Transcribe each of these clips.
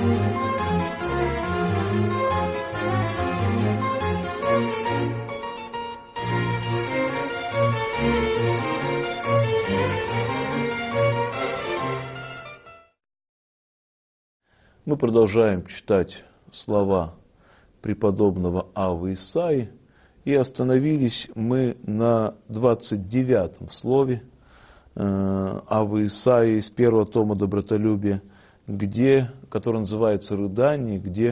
Мы продолжаем читать слова преподобного Аввы Исаии, и остановились мы на 29-м слове Аввы Исаии из первого тома «Добротолюбие», который называется «Рыдание», где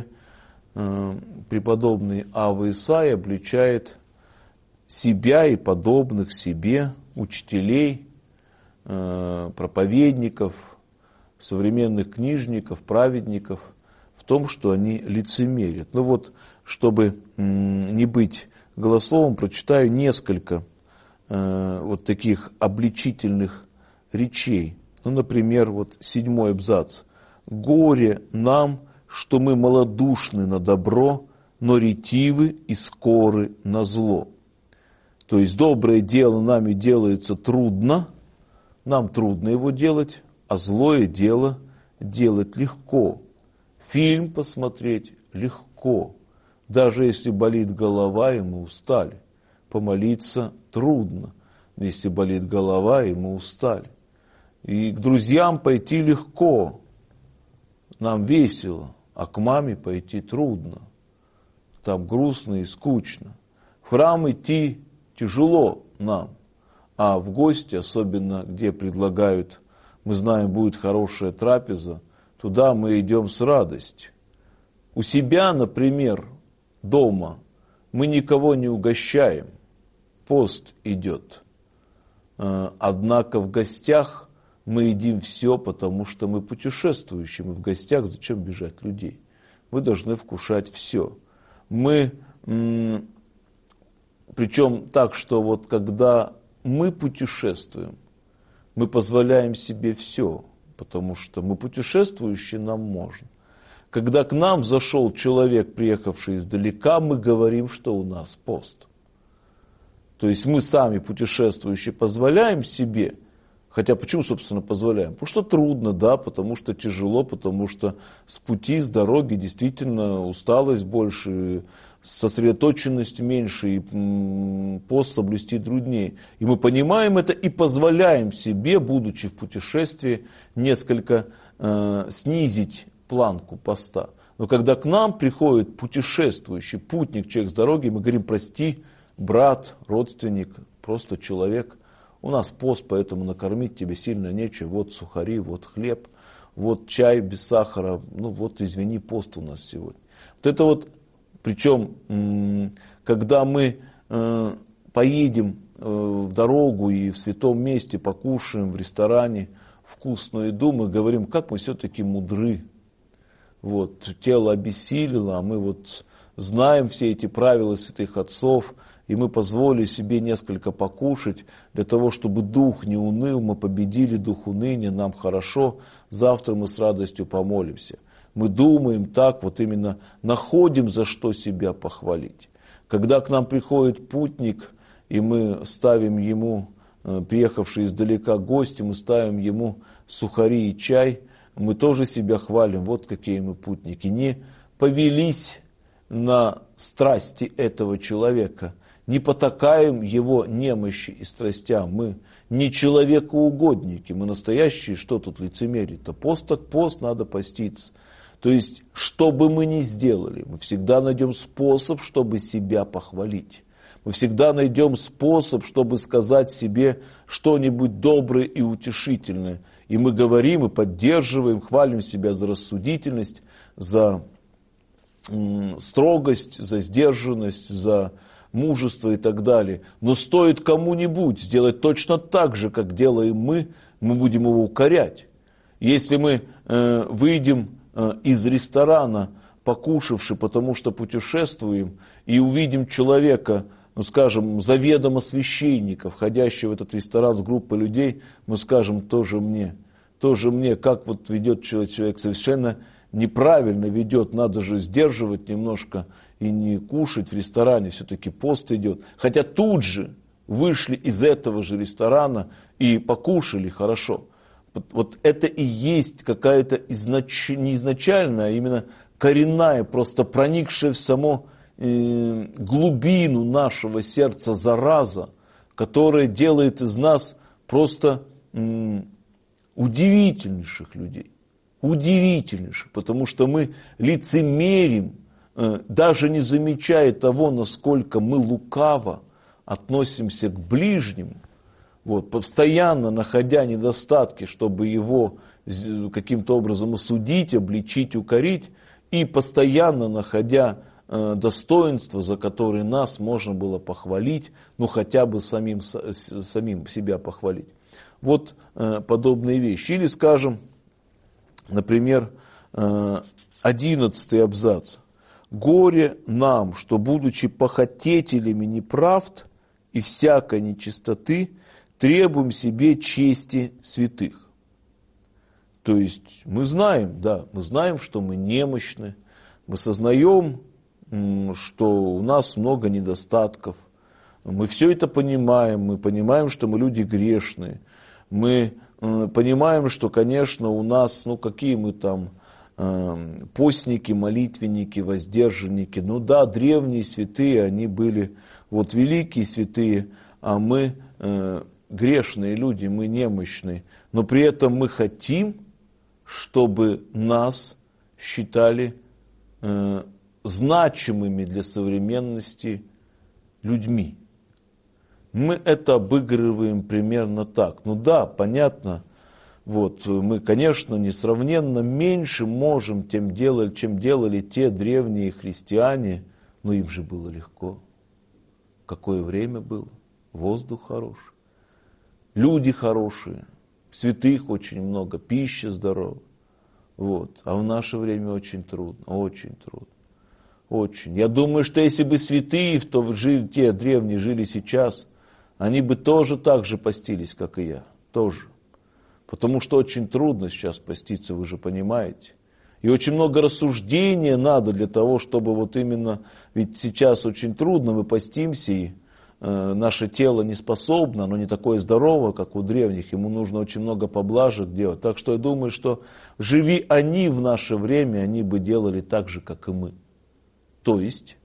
преподобный Авва Исаия обличает себя и подобных себе, учителей, проповедников, современных книжников, праведников, в том, что они лицемерят. Ну вот, чтобы не быть голословом, прочитаю несколько вот таких обличительных речей. Ну, например, вот 7-й абзац. «Горе нам, что мы малодушны на добро, но ретивы и скоры на зло». То есть доброе дело нами делается трудно, нам трудно его делать, а злое дело делать легко. Фильм посмотреть легко. Даже если болит голова, и мы устали. Помолиться трудно, если болит голова, и мы устали. И к друзьям пойти легко, нам весело, а к маме пойти трудно. Там грустно и скучно. В храм идти тяжело нам, а в гости, особенно где предлагают, мы знаем, будет хорошая трапеза, туда мы идем с радостью. У себя, например, дома мы никого не угощаем, пост идет. Однако в гостях мы едим все, потому что мы путешествующие, мы в гостях, зачем бежать людей? Мы должны вкушать все. Мы, причем так, что вот когда мы путешествуем, мы позволяем себе все, потому что мы путешествующие, нам можно. Когда к нам зашел человек, приехавший издалека, мы говорим, что у нас пост. То есть мы сами, путешествующие, позволяем себе, хотя почему, собственно, позволяем? Потому что трудно, да, потому что тяжело, потому что с пути, с дороги действительно усталость больше, сосредоточенность меньше, и пост соблюсти труднее. И мы понимаем это и позволяем себе, будучи в путешествии, несколько снизить планку поста. Но когда к нам приходит путешествующий, путник, человек с дороги, мы говорим: прости, брат, родственник, просто человек, у нас пост, поэтому накормить тебе сильно нечего, вот сухари, вот хлеб, вот чай без сахара, ну вот извини, пост у нас сегодня. Вот это вот, причем, когда мы поедем в дорогу и в святом месте покушаем в ресторане вкусную еду, мы говорим, как мы все-таки мудры. Вот, тело обессилило, а мы вот знаем все эти правила святых отцов, и мы позволили себе несколько покушать, для того, чтобы дух не уныл, мы победили дух уныния, нам хорошо, завтра мы с радостью помолимся. Мы думаем так, вот именно находим, за что себя похвалить. Когда к нам приходит путник, и мы ставим ему, приехавший издалека гости, мы ставим ему сухари и чай, мы тоже себя хвалим, вот какие мы путники. Не повелись на страсти этого человека, не потакаем его немощи и страстям. Мы не человекоугодники, мы настоящие, что тут лицемерить-то? Пост так пост, надо поститься. То есть, что бы мы ни сделали, мы всегда найдем способ, чтобы себя похвалить. Мы всегда найдем способ, чтобы сказать себе что-нибудь доброе и утешительное. И мы говорим, и поддерживаем, хвалим себя за рассудительность, за строгость, за сдержанность, за мужество и так далее. Но стоит кому-нибудь сделать точно так же, как делаем мы будем его укорять. Если мы выйдем из ресторана, покушавши, потому что путешествуем, и увидим человека, ну скажем, заведомо священника, входящего в этот ресторан с группой людей, мы скажем: тоже мне, как вот ведет человек, совершенно неправильно ведет, надо же сдерживать немножко и не кушать в ресторане, все-таки пост идет. Хотя тут же вышли из этого же ресторана и покушали хорошо. Вот это и есть какая-то не изначальная, а именно коренная, просто проникшая в саму глубину нашего сердца зараза, которая делает из нас просто удивительнейших людей. Удивительнейших, потому что мы лицемерим, даже не замечая того, насколько мы лукаво относимся к ближнему, вот, постоянно находя недостатки, чтобы его каким-то образом осудить, обличить, укорить, и постоянно находя достоинства, за которые нас можно было похвалить, ну хотя бы самим себя похвалить. Вот подобные вещи. Или, скажем, например, 11-й абзац. «Горе нам, что, будучи похотителями неправд и всякой нечистоты, требуем себе чести святых». То есть мы знаем, мы знаем, что мы немощны, мы сознаем, что у нас много недостатков, мы все это понимаем, мы понимаем, что мы люди грешные, мы понимаем, что, конечно, у нас, какие мы там постники, молитвенники, воздержанники. Ну да, древние святые, они были вот великие святые, а мы грешные люди, мы немощные. Но при этом мы хотим, чтобы нас считали значимыми для современности людьми. Мы это обыгрываем примерно так. Ну да, понятно, вот, мы, конечно, несравненно меньше можем чем делали те древние христиане, но им же было легко. Какое время было, воздух хороший, люди хорошие, святых очень много, пища здоровая. Вот. А в наше время очень трудно, очень трудно. Очень. Я думаю, что если бы святые, те древние жили сейчас, они бы тоже так же постились, как и я. Тоже. Потому что очень трудно сейчас поститься, вы же понимаете. И очень много рассуждения надо для того, чтобы вот именно, ведь сейчас очень трудно, мы постимся, и наше тело не способно, оно не такое здоровое, как у древних, ему нужно очень много поблажек делать. Так что я думаю, что живи они в наше время, они бы делали так же, как и мы. То есть,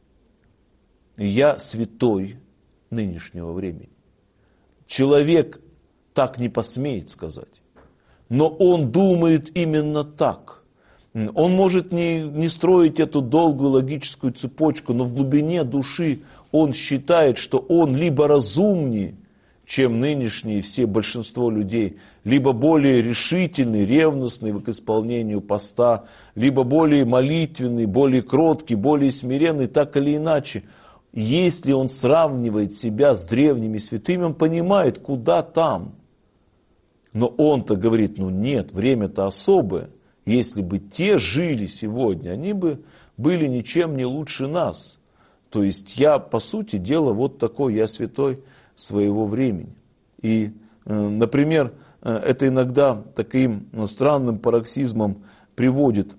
я святой нынешнего времени. Человек так не посмеет сказать, но он думает именно так. Он может не строить эту долгую логическую цепочку, но в глубине души он считает, что он либо разумнее, чем нынешние все большинство людей, либо более решительный, ревностный к исполнению поста, либо более молитвенный, более кроткий, более смиренный, так или иначе. Если он сравнивает себя с древними святыми, он понимает, куда там. Но он-то говорит, нет, время-то особое. Если бы те жили сегодня, они бы были ничем не лучше нас. То есть я, по сути дела, вот такой, я святой своего времени. И, например, это иногда таким странным пароксизмом приводит,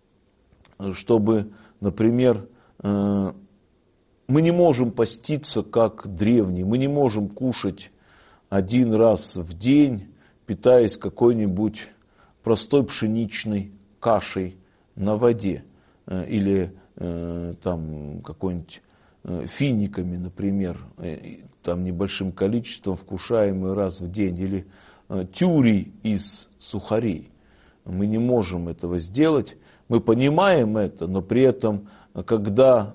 чтобы, например, мы не можем поститься как древние, мы не можем кушать один раз в день, питаясь какой-нибудь простой пшеничной кашей на воде или там какой-нибудь финиками, например, там небольшим количеством, вкушаемый раз в день, или тюрей из сухарей. Мы не можем этого сделать, мы понимаем это, но при этом, когда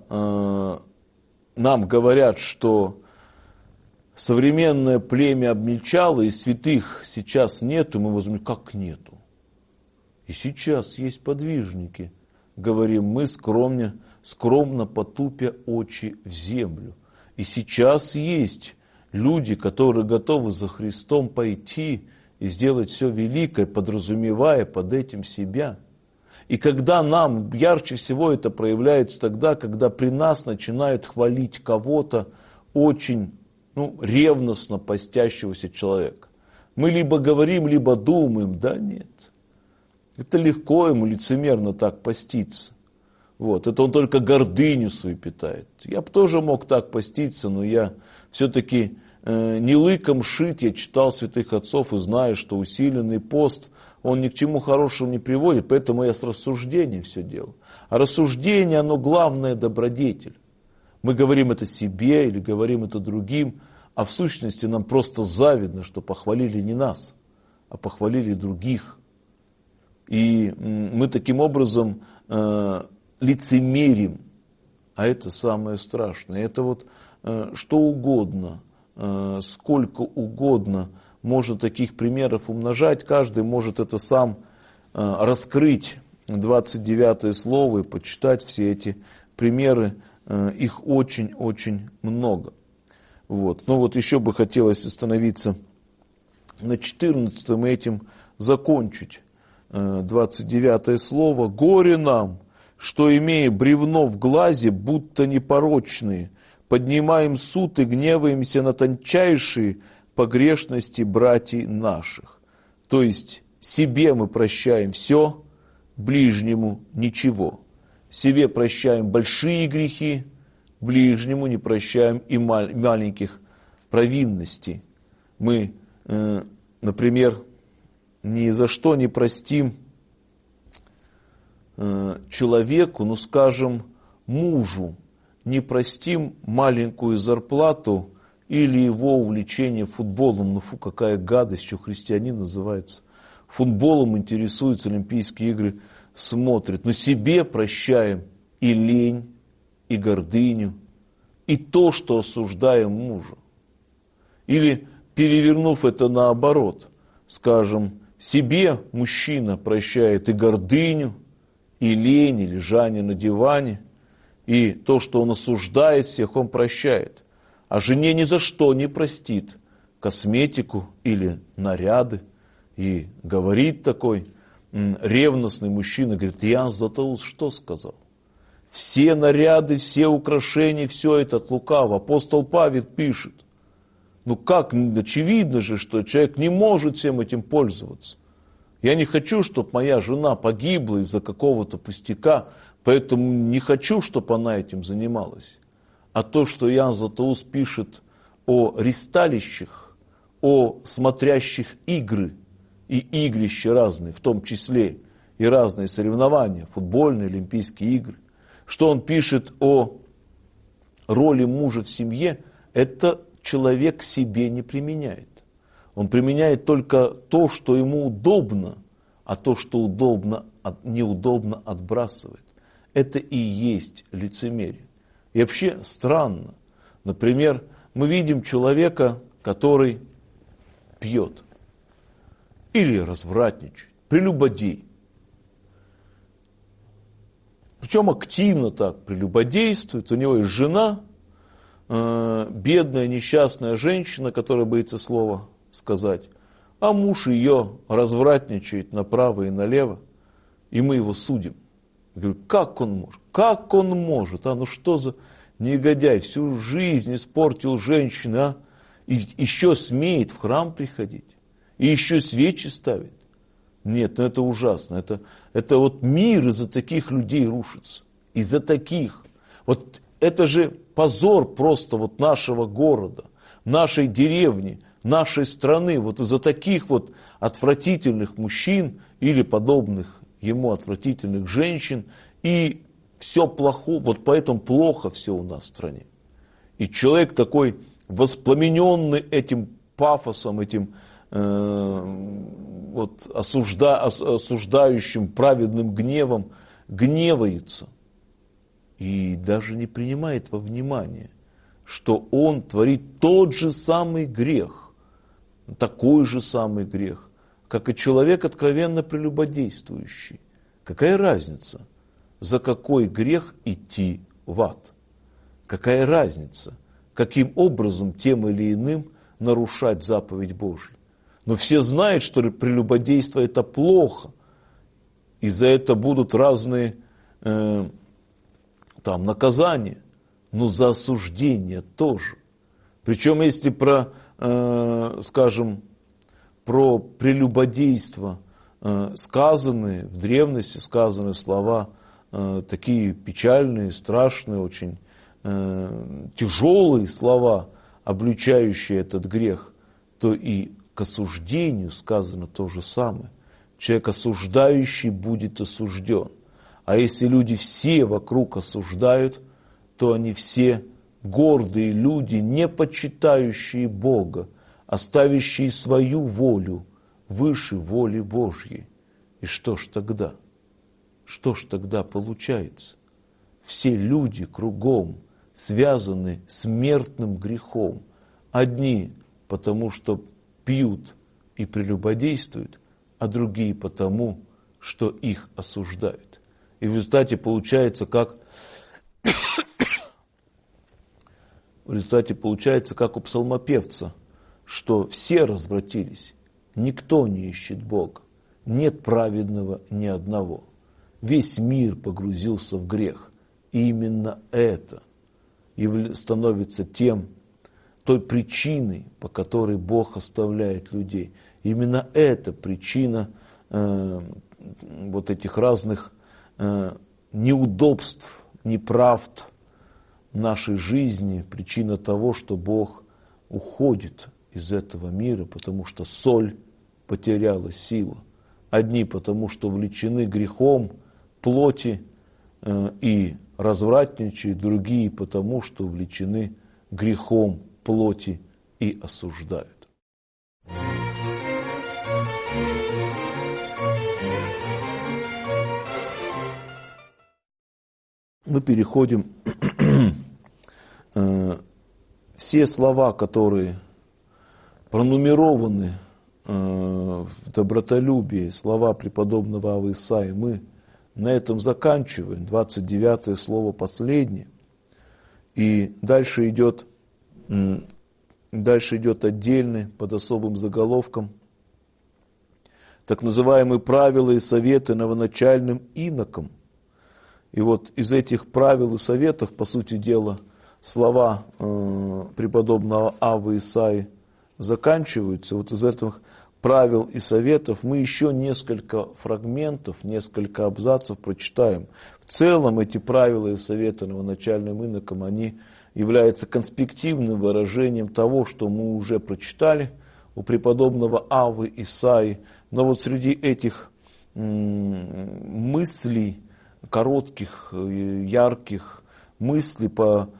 нам говорят, что современное племя обнищало и святых сейчас нету, мы возьмем, как нету? И сейчас есть подвижники, говорим мы, скромно потупя очи в землю. И сейчас есть люди, которые готовы за Христом пойти и сделать все великое, подразумевая под этим себя. И когда нам ярче всего это проявляется тогда, когда при нас начинают хвалить кого-то очень ревностно постящегося человека. Мы либо говорим, либо думаем, да нет. Это легко ему лицемерно так поститься. Вот, это он только гордыню свою питает. Я бы тоже мог так поститься, но я все-таки не лыком шит, я читал святых отцов и знаю, что усиленный пост, он ни к чему хорошему не приводит, поэтому я с рассуждением все делал. А рассуждение, оно главное добродетель. Мы говорим это себе или говорим это другим, а в сущности нам просто завидно, что похвалили не нас, а похвалили других. И мы таким образом лицемерим, а это самое страшное. Это вот что угодно, сколько угодно можно таких примеров умножать, каждый может это сам раскрыть, 29 слово, и почитать все эти примеры, их очень-очень много. Вот. Но вот еще бы хотелось остановиться на 14-м и этим закончить. 29 слово. «Горе нам, что, имея бревно в глазе, будто непорочные, поднимаем суд и гневаемся на тончайшие погрешности братьев наших». То есть себе мы прощаем все, ближнему ничего. Себе прощаем большие грехи, ближнему не прощаем и маленьких провинностей. Мы, например, ни за что не простим человеку, ну скажем, мужу, не простим маленькую зарплату или его увлечение футболом. Ну фу, какая гадость, что христианин называется. Футболом интересуется, Олимпийские игры смотрит. Но себе прощаем и лень, и гордыню, и то, что осуждаем мужа. Или, перевернув это наоборот, скажем, себе мужчина прощает и гордыню, и лень, и лежание на диване, и то, что он осуждает всех, он прощает. А жене ни за что не простит косметику или наряды. И говорит такой ревностный мужчина, говорит: Иоанн Златоуст что сказал? Все наряды, все украшения, все это от лукавого. Апостол Павел пишет. Ну как, очевидно же, что человек не может всем этим пользоваться. Я не хочу, чтобы моя жена погибла из-за какого-то пустяка, поэтому не хочу, чтобы она этим занималась. А то, что Иоанн Златоуст пишет о ристалищах, о смотрящих игры, и игрища разные, в том числе и разные соревнования, футбольные, олимпийские игры, что он пишет о роли мужа в семье, это человек себе не применяет. Он применяет только то, что ему удобно, а то, что неудобно, отбрасывает. Это и есть лицемерие. И вообще странно. Например, мы видим человека, который пьет или развратничает, прелюбодей. Причем активно так прелюбодействует. У него есть жена, бедная, несчастная женщина, которая боится слова сказать, а муж ее развратничает направо и налево, и мы его судим. Я говорю, как он может? Как он может? Ну что за негодяй, всю жизнь испортил женщину, а? И еще смеет в храм приходить, и еще свечи ставит. Нет, это ужасно. Это вот мир из-за таких людей рушится. Из-за таких. Вот это же позор просто вот нашего города, нашей деревни, нашей страны. Вот из-за таких вот отвратительных мужчин или подобных ему отвратительных женщин. И все плохо, вот поэтому плохо все у нас в стране. И человек такой воспламененный этим пафосом, этим вот осуждающим праведным гневом, гневается и даже не принимает во внимание, что он творит тот же самый грех, такой же самый грех, как и человек, откровенно прелюбодействующий. Какая разница, за какой грех идти в ад? Какая разница, каким образом тем или иным нарушать заповедь Божью? Но все знают, что прелюбодейство это плохо. И за это будут разные наказания. Но за осуждение тоже. Причем если про прелюбодейство сказанные, в древности сказанные слова, такие печальные, страшные, очень тяжелые слова, обличающий этот грех, то и к осуждению сказано то же самое. Человек осуждающий будет осужден. А если люди все вокруг осуждают, то они все гордые люди, не почитающие Бога, оставящие свою волю выше воли Божьей. И что ж тогда? Что ж тогда получается? Все люди кругом связаны смертным грехом. Одни потому, что пьют и прелюбодействуют, а другие потому, что их осуждают. И в результате получается, как у псалмопевца, что все развратились, никто не ищет Бога, нет праведного ни одного. Весь мир погрузился в грех. И именно это становится той причиной, по которой Бог оставляет людей. Именно эта причина вот этих разных неудобств, неправд нашей жизни, причина того, что Бог уходит из этого мира, потому что соль потеряла силу. Одни потому, что влечены грехом плоти и развратничают, другие потому, что увлечены грехом плоти и осуждают. Мы переходим все слова, которые пронумерованы в добротолюбии, слова преподобного Аввы Исаии, мы на этом заканчиваем. 29 слово последнее. И дальше идет отдельный, под особым заголовком, так называемые правила и советы новоначальным инокам. И вот из этих правил и советов, по сути дела, слова преподобного Аввы Исаии заканчиваются. Вот из этих правил и советов мы еще несколько фрагментов, несколько абзацев прочитаем. В целом эти правила и советы новоначальным инокам, они являются конспективным выражением того, что мы уже прочитали у преподобного Аввы Исаии. Но вот среди этих мыслей, коротких, ярких мыслей,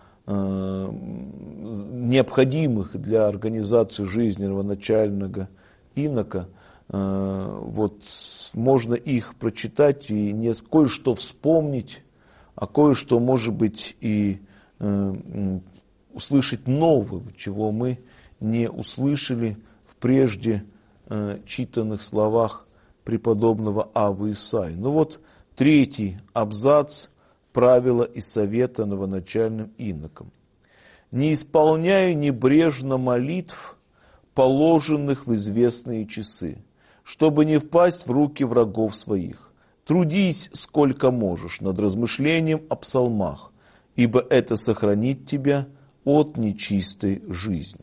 необходимых для организации жизни новоначального инока, вот можно их прочитать и кое-что вспомнить, а кое-что, может быть, и услышать нового, чего мы не услышали в прежде читанных словах преподобного Аввы Исаии. Ну вот 3 абзац правила и совета новоначальным инокам. «Не исполняй небрежно молитв, положенных в известные часы, чтобы не впасть в руки врагов своих. Трудись, сколько можешь, над размышлением о псалмах, ибо это сохранит тебя от нечистой жизни».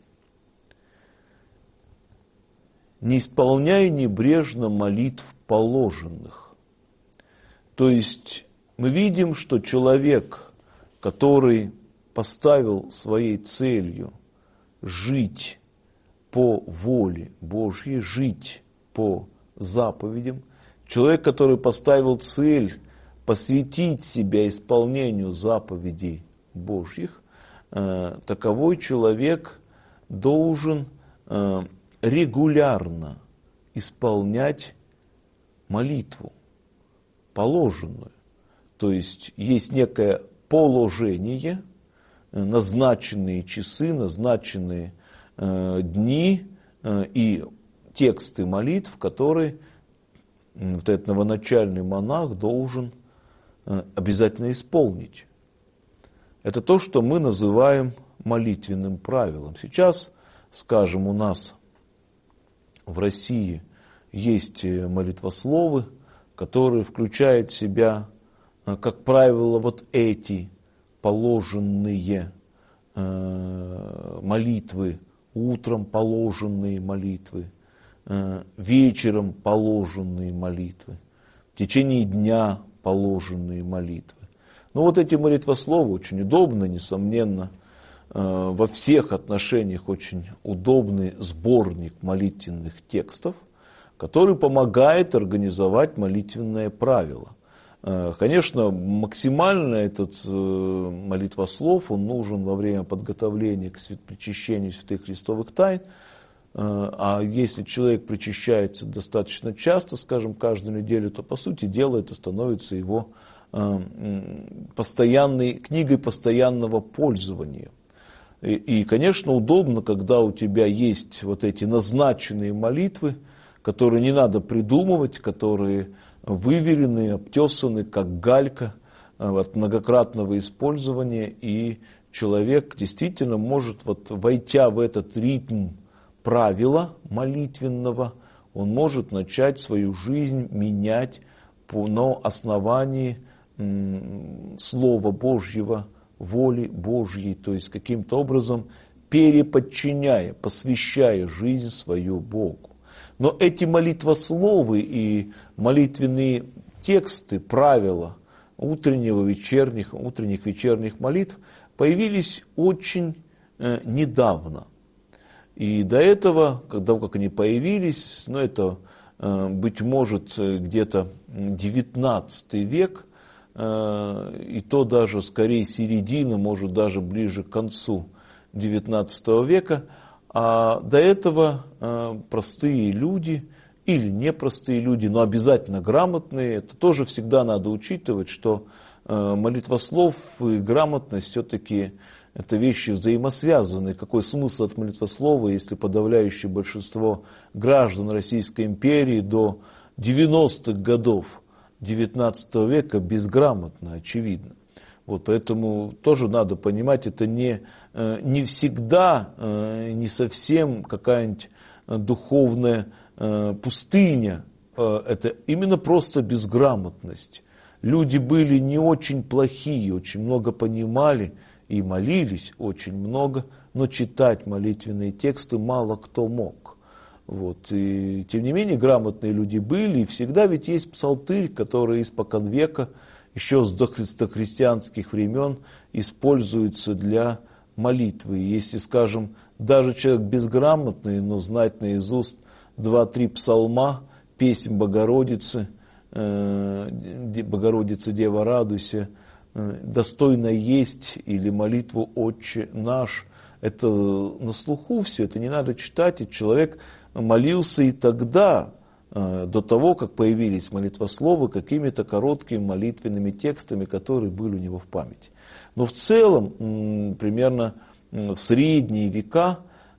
Не исполняй небрежно молитв положенных. То есть мы видим, что человек, который поставил своей целью жить по воле Божьей, жить по заповедям, человек, который поставил цель посвятить себя исполнению заповедей Божьих, таковой человек должен регулярно исполнять молитву положенную. То есть есть некое положение, назначенные часы, назначенные дни и тексты молитв, которые вот этот новоначальный монах должен обязательно исполнить. Это то, что мы называем молитвенным правилом. Сейчас, скажем, у нас в России есть молитвословы, которые включают в себя, как правило, вот эти положенные молитвы, утром положенные молитвы, вечером положенные молитвы, в течение дня положенные молитвы. Но вот эти молитвословы очень удобны, несомненно. во всех отношениях очень удобный сборник молитвенных текстов, который помогает организовать молитвенное правило. Конечно, максимально этот молитвослов, он нужен во время подготовления к причащению святых христовых тайн. А если человек причащается достаточно часто, скажем, каждую неделю, то, по сути дела, это становится его книгой постоянного пользования. И, конечно, удобно, когда у тебя есть вот эти назначенные молитвы, которые не надо придумывать, которые выверены, обтесаны, как галька от многократного использования, и человек действительно может, войдя в этот ритм правила молитвенного, он может начать свою жизнь менять на основании Слова Божьего, воли Божьей, то есть каким-то образом переподчиняя, посвящая жизнь свою Богу. Но эти молитвословы и молитвенные тексты, правила утренних, вечерних молитв появились очень недавно. И до этого, когда как они появились, это, быть может, где-то 19 век, и то даже скорее середина, может даже ближе к концу 19 века, а до этого простые люди или непростые люди, но обязательно грамотные, это тоже всегда надо учитывать, что молитвослов и грамотность все-таки это вещи взаимосвязанные. Какой смысл от молитвослова, если подавляющее большинство граждан Российской империи до 90-х годов XIX века безграмотно, очевидно. Поэтому тоже надо понимать, это не всегда, не совсем какая-нибудь духовная пустыня, это именно просто безграмотность. Люди были не очень плохие, очень много понимали и молились очень много, но читать молитвенные тексты мало кто мог. И, тем не менее, грамотные люди были, и всегда ведь есть псалтырь, который испокон века, еще с дохристианских времен, используется для молитвы. И если, скажем, даже человек безграмотный, но знать наизусть 2-3 псалма, песнь Богородицы, Богородица, Дева, радуйся, достойно есть, или молитву «Отче наш», это на слуху все, это не надо читать, и человек молился и тогда, до того, как появились молитвословы, какими-то короткими молитвенными текстами, которые были у него в памяти. Но в целом, примерно в средние века,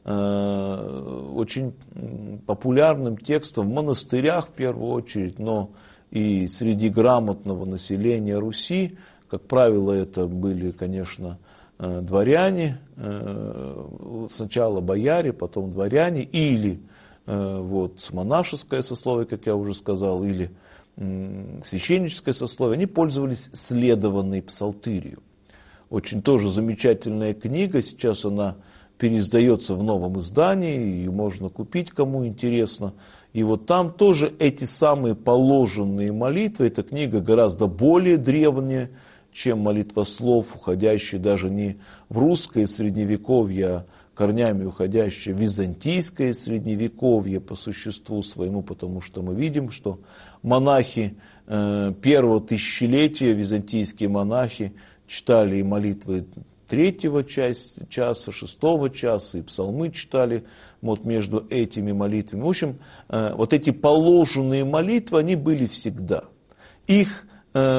очень популярным текстом в монастырях в первую очередь, но и среди грамотного населения Руси, как правило, это были, конечно, дворяне, сначала бояре, потом дворяне, или монашеское сословие, как я уже сказал, или священническое сословие, они пользовались следованной псалтырью. Очень тоже замечательная книга, сейчас она переиздается в новом издании, ее можно купить, кому интересно. И там тоже эти самые положенные молитвы, эта книга гораздо более древняя, чем молитвослов, уходящий даже не в русское средневековье, а корнями уходящее в византийское средневековье по существу своему, потому что мы видим, что монахи первого тысячелетия, византийские монахи, читали и молитвы 3-го часа, 6-го часа, и псалмы читали между этими молитвами. В общем, эти положенные молитвы, они были всегда. Их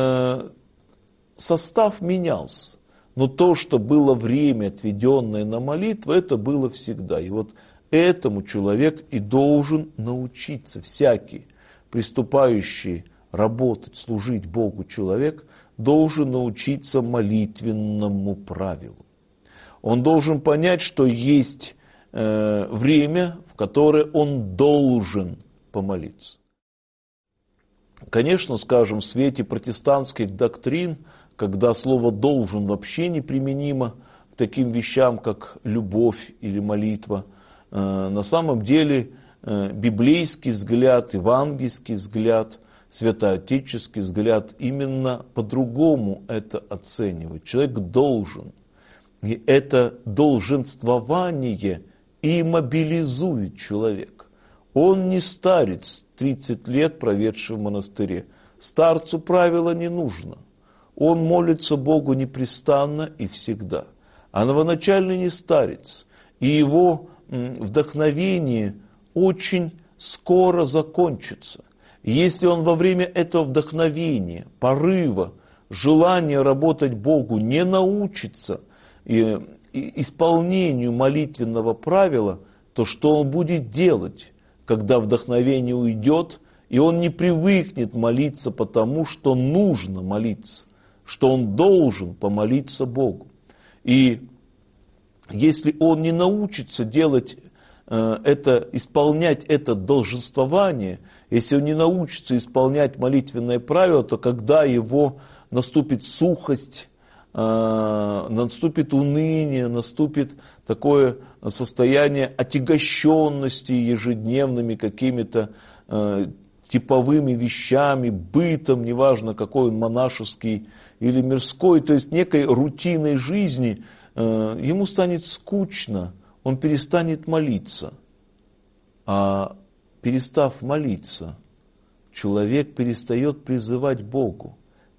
состав менялся. Но то, что было время, отведенное на молитву, это было всегда. И этому человек и должен научиться. Всякий, приступающий работать, служить Богу человек, должен научиться молитвенному правилу. Он должен понять, что есть время, в которое он должен помолиться. Конечно, скажем, в свете протестантских доктрин, когда слово «должен» вообще неприменимо к таким вещам, как любовь или молитва, на самом деле библейский взгляд, евангельский взгляд, святоотеческий взгляд именно по-другому это оценивает. Человек должен. И это долженствование и мобилизует человека. Он не старец, 30 лет проведший в монастыре. Старцу правила не нужно. Он молится Богу непрестанно и всегда. А новоначальный не старец. И его вдохновение очень скоро закончится. Если он во время этого вдохновения, порыва, желания работать Богу не научится исполнению молитвенного правила, то что он будет делать, когда вдохновение уйдет, и он не привыкнет молиться потому, что нужно молиться, что он должен помолиться Богу. И если он не научится делать это, исполнять это долженствование, если он не научится исполнять молитвенное правило, то когда его наступит сухость, наступит уныние, наступит такое состояние отягощенности ежедневными какими-то типовыми вещами, бытом, неважно какой он, монашеский или мирской, то есть некой рутинной жизни, ему станет скучно, он перестанет молиться. А перестав молиться, человек перестает призывать Бога.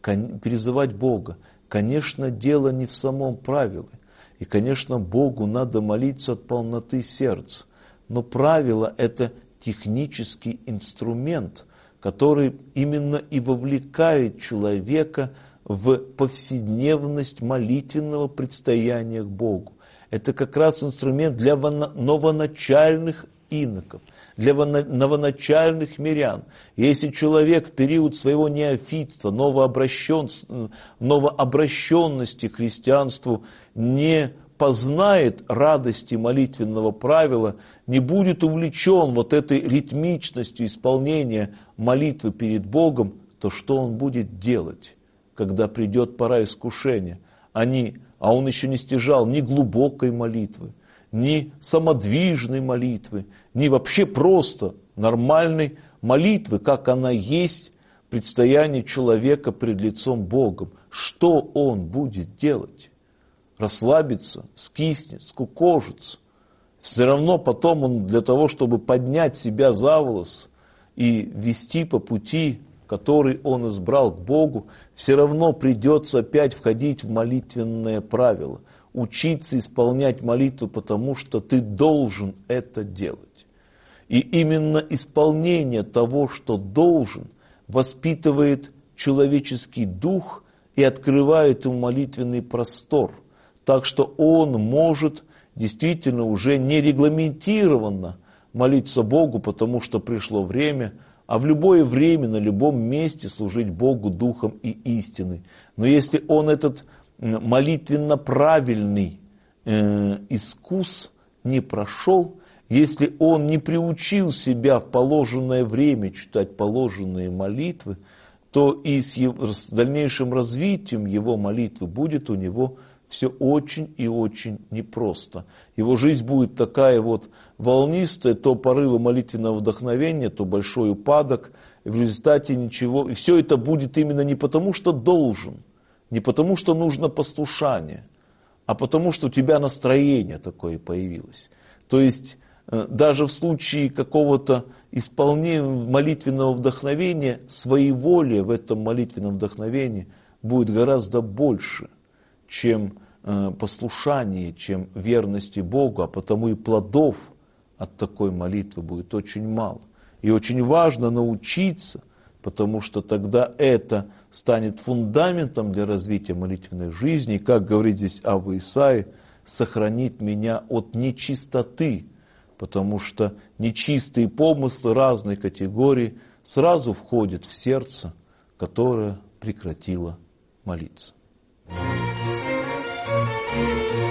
Конечно, дело не в самом правиле. И, конечно, Богу надо молиться от полноты сердца. Но правило – это технический инструмент, который именно и вовлекает человека в повседневность молитвенного предстояния к Богу. Это как раз инструмент для новоначальных иноков, для новоначальных мирян. Если человек в период своего неофитства, новообращенности к христианству не познает радости молитвенного правила, не будет увлечен вот этой ритмичностью исполнения молитвы перед Богом, то что он будет делать, когда придет пора искушения? А он еще не стяжал ни глубокой молитвы, ни самодвижной молитвы, ни вообще просто нормальной молитвы, как она есть, предстояние человека пред лицом Богом. Что он будет делать? Расслабиться, скиснет, скукожиться. Все равно потом он для того, чтобы поднять себя за волос и вести по пути, который он избрал к Богу, все равно придется опять входить в молитвенное правило, учиться исполнять молитву, потому что ты должен это делать. И именно исполнение того, что должен, воспитывает человеческий дух и открывает ему молитвенный простор, так что он может действительно уже не регламентированно молиться Богу, потому что пришло время, а в любое время, на любом месте служить Богу духом и истиной. Но если он этот молитвенно правильный искус не прошел, если он не приучил себя в положенное время читать положенные молитвы, то и с дальнейшим развитием его молитвы будет у него все очень и очень непросто. Его жизнь будет такая вот волнистая, то порывы молитвенного вдохновения, то большой упадок, и в результате ничего. И все это будет именно не потому, что должен, не потому, что нужно послушание, а потому, что у тебя настроение такое появилось. То есть, даже в случае какого-то исполнения молитвенного вдохновения, своеволие в этом молитвенном вдохновении будет гораздо больше, чем послушание, чем верности Богу, а потому и плодов от такой молитвы будет очень мало. И очень важно научиться, потому что тогда это станет фундаментом для развития молитвенной жизни. И, как говорит здесь Авва Исаия, сохранит меня от нечистоты, потому что нечистые помыслы разной категории сразу входят в сердце, которое прекратило молиться. Thank you.